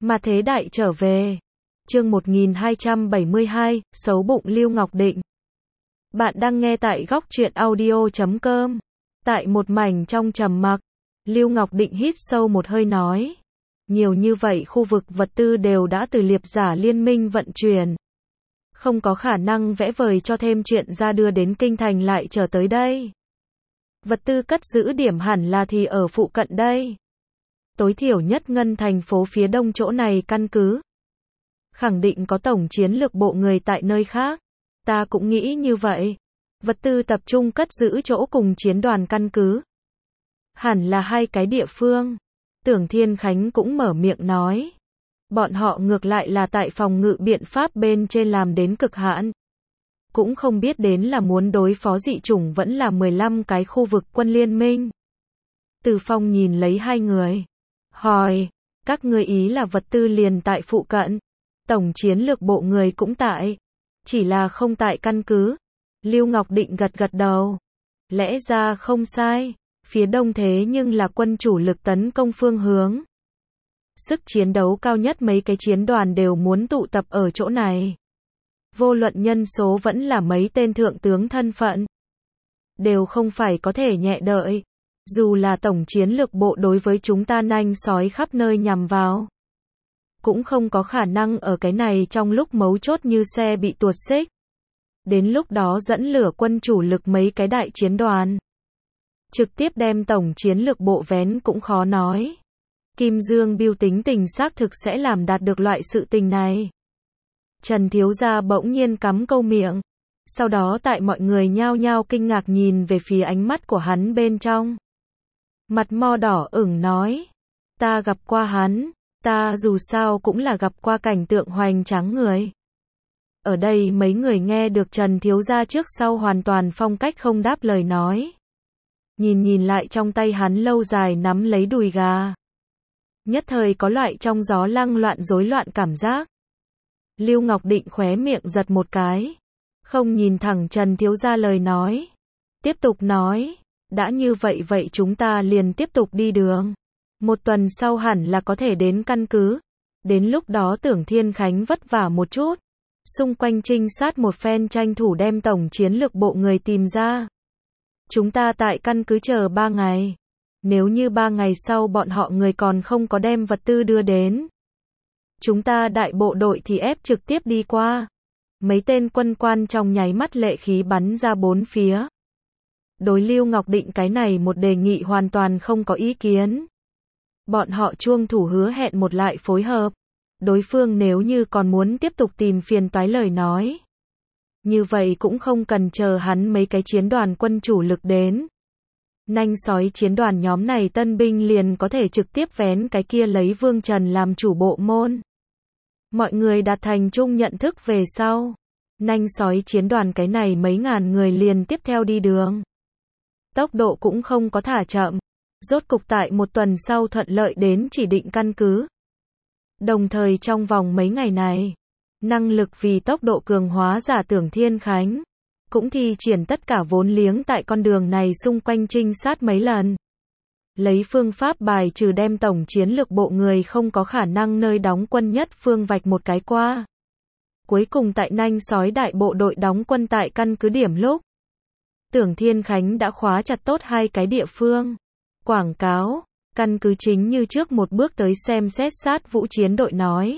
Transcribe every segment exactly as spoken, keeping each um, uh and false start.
Mà thế đại trở về. Chương một nghìn hai trăm bảy mươi hai, xấu bụng Lưu Ngọc Định. Bạn đang nghe tại góc truyện audio chấm com. Tại một mảnh trong trầm mặc, Lưu Ngọc Định hít sâu một hơi nói. Nhiều như vậy khu vực vật tư đều đã từ Liệp Giả Liên Minh vận chuyển. Không có khả năng vẽ vời cho thêm chuyện ra đưa đến kinh thành lại trở tới đây. Vật tư cất giữ điểm hẳn là thì ở phụ cận đây. Tối thiểu nhất ngân thành phố phía đông chỗ này căn cứ. Khẳng định có tổng chiến lược bộ người tại nơi khác. Ta cũng nghĩ như vậy. Vật tư tập trung cất giữ chỗ cùng chiến đoàn căn cứ. Hẳn là hai cái địa phương. Tưởng Thiên Khánh cũng mở miệng nói. Bọn họ ngược lại là tại phòng ngự biện pháp bên trên làm đến cực hạn. Cũng không biết đến là muốn đối phó dị chủng vẫn là mười lăm cái khu vực quân liên minh. Từ Phong nhìn lấy hai người. Hỏi, các ngươi ý là vật tư liền tại phụ cận. Tổng chiến lược bộ người cũng tại. Chỉ là không tại căn cứ. Lưu Ngọc Định gật gật đầu. Lẽ ra không sai. Phía đông thế nhưng là quân chủ lực tấn công phương hướng. Sức chiến đấu cao nhất mấy cái chiến đoàn đều muốn tụ tập ở chỗ này. Vô luận nhân số vẫn là mấy tên thượng tướng thân phận. Đều không phải có thể nhẹ đợi. Dù là tổng chiến lược bộ đối với chúng ta nanh sói khắp nơi nhằm vào. Cũng không có khả năng ở cái này trong lúc mấu chốt như xe bị tuột xích. Đến lúc đó dẫn lửa quân chủ lực mấy cái đại chiến đoàn. Trực tiếp đem tổng chiến lược bộ vén cũng khó nói. Kim Dương Biêu tính tình xác thực sẽ làm đạt được loại sự tình này. Trần thiếu gia bỗng nhiên cắm câu miệng. Sau đó tại mọi người nhao nhao kinh ngạc nhìn về phía ánh mắt của hắn bên trong. Mặt mo đỏ ửng nói. Ta gặp qua hắn. Ta dù sao cũng là gặp qua cảnh tượng hoành tráng người. Ở đây mấy người nghe được Trần thiếu gia trước sau hoàn toàn phong cách không đáp lời nói. Nhìn nhìn lại trong tay hắn lâu dài nắm lấy đùi gà. Nhất thời có loại trong gió lăng loạn rối loạn cảm giác. Lưu Ngọc Định khóe miệng giật một cái. Không nhìn thẳng Trần thiếu gia lời nói. Tiếp tục nói. Đã như vậy vậy chúng ta liền tiếp tục đi đường. Một tuần sau hẳn là có thể đến căn cứ. Đến lúc đó Tưởng Thiên Khánh vất vả một chút. Xung quanh trinh sát một phen tranh thủ đem tổng chiến lược bộ người tìm ra. Chúng ta tại căn cứ chờ ba ngày. Nếu như ba ngày sau bọn họ người còn không có đem vật tư đưa đến. Chúng ta đại bộ đội thì ép trực tiếp đi qua. Mấy tên quân quan trong nháy mắt lệ khí bắn ra bốn phía. Đối Lưu Ngọc Định cái này một đề nghị hoàn toàn không có ý kiến. Bọn họ chuông thủ hứa hẹn một lại phối hợp. Đối phương nếu như còn muốn tiếp tục tìm phiền toái lời nói. Như vậy cũng không cần chờ hắn mấy cái chiến đoàn quân chủ lực đến. Nanh sói chiến đoàn nhóm này tân binh liền có thể trực tiếp vén cái kia lấy Vương Trần làm chủ bộ môn. Mọi người đạt thành chung nhận thức về sau. Nanh sói chiến đoàn cái này mấy ngàn người liền tiếp theo đi đường. Tốc độ cũng không có thả chậm. Rốt cục tại một tuần sau thuận lợi đến chỉ định căn cứ. Đồng thời trong vòng mấy ngày này, năng lực vì tốc độ cường hóa giả Tưởng Thiên Khánh, cũng thi triển tất cả vốn liếng tại con đường này xung quanh trinh sát mấy lần. Lấy phương pháp bài trừ đem tổng chiến lược bộ người không có khả năng nơi đóng quân nhất phương vạch một cái qua. Cuối cùng tại nanh sói đại bộ đội đóng quân tại căn cứ điểm lúc. Tưởng Thiên Khánh đã khóa chặt tốt hai cái địa phương. Quảng cáo, căn cứ chính như trước một bước tới xem xét sát vũ chiến đội nói.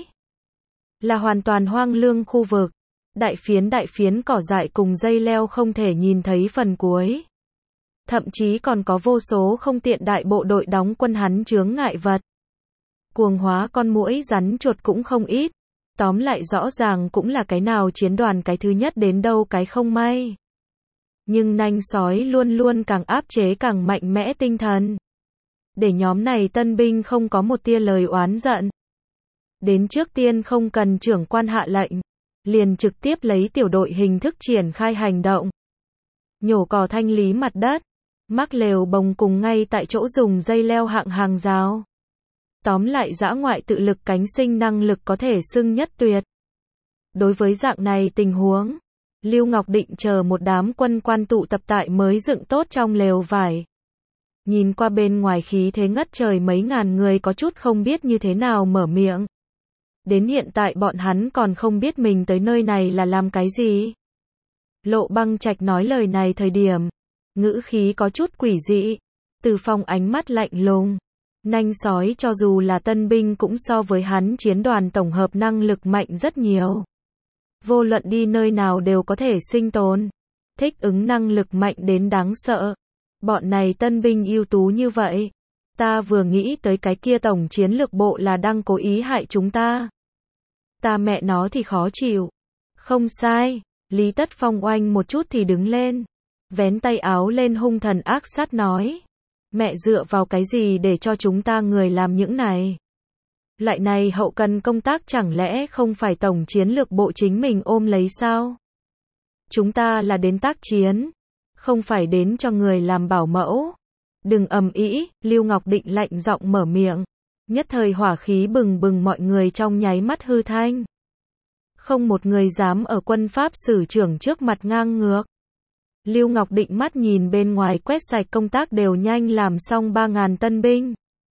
Là hoàn toàn hoang lương khu vực. Đại phiến đại phiến cỏ dại cùng dây leo không thể nhìn thấy phần cuối. Thậm chí còn có vô số không tiện đại bộ đội đóng quân hắn chướng ngại vật. Cuồng hóa con muỗi rắn chuột cũng không ít. Tóm lại rõ ràng cũng là cái nào chiến đoàn cái thứ nhất đến đâu cái không may. Nhưng nanh sói luôn luôn càng áp chế càng mạnh mẽ tinh thần. Để nhóm này tân binh không có một tia lời oán giận. Đến trước tiên không cần trưởng quan hạ lệnh. Liền trực tiếp lấy tiểu đội hình thức triển khai hành động. Nhổ cỏ thanh lý mặt đất. Mắc lều bồng cùng ngay tại chỗ dùng dây leo hạng hàng rào. Tóm lại dã ngoại tự lực cánh sinh năng lực có thể xưng nhất tuyệt. Đối với dạng này tình huống, Lưu Ngọc Định chờ một đám quân quan tụ tập tại mới dựng tốt trong lều vải. Nhìn qua bên ngoài khí thế ngất trời mấy ngàn người có chút không biết như thế nào mở miệng. Đến hiện tại bọn hắn còn không biết mình tới nơi này là làm cái gì. Lộ Băng Trạch nói lời này thời điểm, ngữ khí có chút quỷ dị. Từ Phong ánh mắt lạnh lùng. Nanh sói cho dù là tân binh cũng so với hắn chiến đoàn tổng hợp năng lực mạnh rất nhiều. Vô luận đi nơi nào đều có thể sinh tồn. Thích ứng năng lực mạnh đến đáng sợ. Bọn này tân binh ưu tú như vậy. Ta vừa nghĩ tới cái kia tổng chiến lược bộ là đang cố ý hại chúng ta. Ta mẹ nó thì khó chịu. Không sai. Lý Tất Phong oanh một chút thì đứng lên. Vén tay áo lên hung thần ác sát nói. Mẹ dựa vào cái gì để cho chúng ta người làm những này? Lại này hậu cần công tác chẳng lẽ không phải tổng chiến lược bộ chính mình ôm lấy sao? Chúng ta là đến tác chiến, không phải đến cho người làm bảo mẫu. Đừng ầm ĩ, Lưu Ngọc Định lạnh giọng mở miệng. Nhất thời hỏa khí bừng bừng, mọi người trong nháy mắt hư thanh. Không một người dám ở quân pháp sử trưởng trước mặt ngang ngược. Lưu Ngọc Định mắt nhìn bên ngoài quét sạch công tác đều nhanh làm xong ba ngàn tân binh.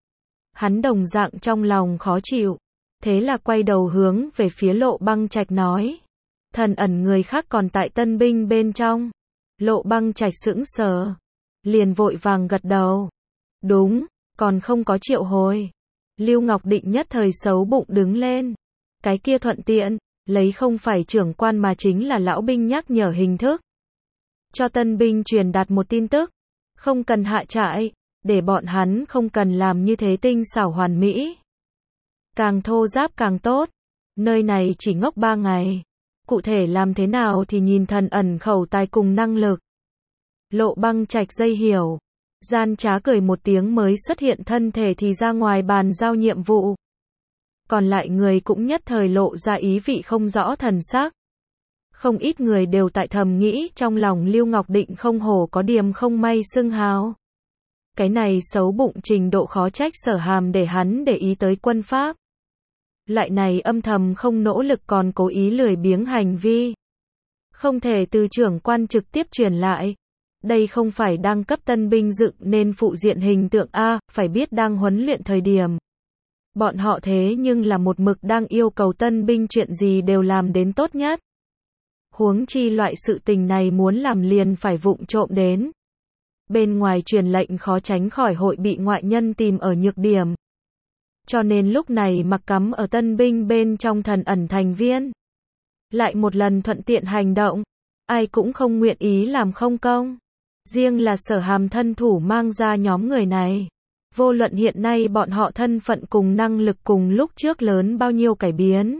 Hắn đồng dạng trong lòng khó chịu. Thế là quay đầu hướng về phía Lộ Băng Trạch nói. Thần ẩn người khác còn tại tân binh bên trong. Lộ Băng Trạch sững sờ. Liền vội vàng gật đầu. Đúng, còn không có triệu hồi. Lưu Ngọc Định nhất thời xấu bụng đứng lên. Cái kia thuận tiện, lấy không phải trưởng quan mà chính là lão binh nhắc nhở hình thức. Cho tân binh truyền đạt một tin tức. Không cần hạ trại, để bọn hắn không cần làm như thế tinh xảo hoàn mỹ. Càng thô ráp càng tốt. Nơi này chỉ ngốc ba ngày. Cụ thể làm thế nào thì nhìn thần ẩn khẩu tài cùng năng lực. Lộ Băng Trạch dây hiểu. Gian trá cười một tiếng mới xuất hiện thân thể thì ra ngoài bàn giao nhiệm vụ. Còn lại người cũng nhất thời lộ ra ý vị không rõ thần sắc. Không ít người đều tại thầm nghĩ trong lòng Lưu Ngọc Định không hổ có điểm không may xưng hào. Cái này xấu bụng trình độ khó trách Sở Hàm để hắn để ý tới quân pháp. Lại này âm thầm không nỗ lực còn cố ý lười biếng hành vi. Không thể từ trưởng quan trực tiếp truyền lại. Đây không phải đang cấp tân binh dựng nên phụ diện hình tượng A, phải biết đang huấn luyện thời điểm. Bọn họ thế nhưng là một mực đang yêu cầu tân binh chuyện gì đều làm đến tốt nhất. Huống chi loại sự tình này muốn làm liền phải vụng trộm đến. Bên ngoài truyền lệnh khó tránh khỏi hội bị ngoại nhân tìm ở nhược điểm. Cho nên lúc này mặc cắm ở tân binh bên trong thần ẩn thành viên. Lại một lần thuận tiện hành động. Ai cũng không nguyện ý làm không công. Riêng là Sở Hàm thân thủ mang ra nhóm người này. Vô luận hiện nay bọn họ thân phận cùng năng lực cùng lúc trước lớn bao nhiêu cải biến.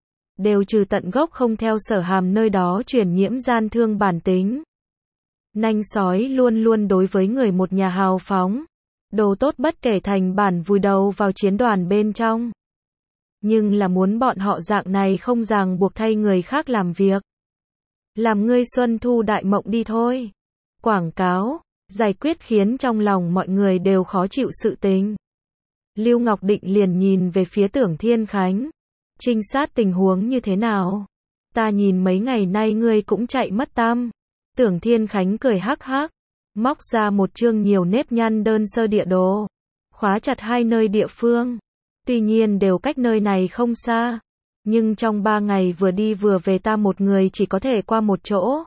Đều trừ tận gốc không theo Sở Hàm nơi đó truyền nhiễm gian thương bản tính. Nanh sói luôn luôn đối với người một nhà hào phóng. Đồ tốt bất kể thành bản vùi đầu vào chiến đoàn bên trong. Nhưng là muốn bọn họ dạng này không ràng buộc thay người khác làm việc. Làm ngươi xuân thu đại mộng đi thôi. Quảng cáo, giải quyết khiến trong lòng mọi người đều khó chịu sự tình. Lưu Ngọc Định liền nhìn về phía Tưởng Thiên Khánh. Trinh sát tình huống như thế nào? Ta nhìn mấy ngày nay ngươi cũng chạy mất tăm. Tưởng Thiên Khánh cười hắc hắc. Móc ra một chương nhiều nếp nhăn đơn sơ địa đồ. Khóa chặt hai nơi địa phương. Tuy nhiên đều cách nơi này không xa. Nhưng trong ba ngày vừa đi vừa về ta một người chỉ có thể qua một chỗ.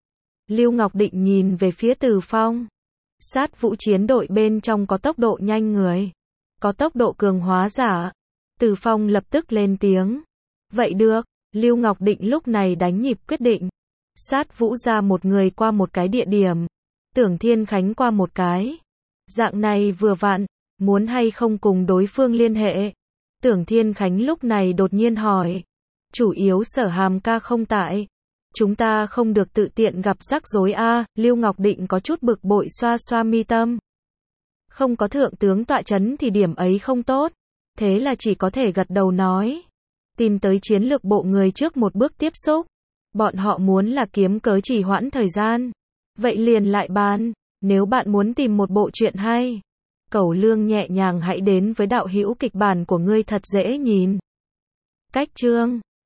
Lưu Ngọc Định nhìn về phía Từ Phong. Sát vũ chiến đội bên trong có tốc độ nhanh người. Có tốc độ cường hóa giả. Từ Phong lập tức lên tiếng. Vậy được, Lưu Ngọc Định lúc này đánh nhịp quyết định. Sát vũ ra một người qua một cái địa điểm. Tưởng Thiên Khánh qua một cái. Dạng này vừa vặn, muốn hay không cùng đối phương liên hệ. Tưởng Thiên Khánh lúc này đột nhiên hỏi. Chủ yếu Sở Hàm ca không tại. Chúng ta không được tự tiện gặp rắc rối a. Lưu Ngọc Định có chút bực bội xoa xoa mi tâm. Không có thượng tướng tọa chấn thì điểm ấy không tốt. Thế là chỉ có thể gật đầu nói. Tìm tới chiến lược bộ người trước một bước tiếp xúc. Bọn họ muốn là kiếm cớ trì hoãn thời gian. Vậy liền lại bàn. Nếu bạn muốn tìm một bộ truyện hay. Cẩu Lương nhẹ nhàng hãy đến với đạo hữu kịch bản của ngươi thật dễ nhìn. Cách chương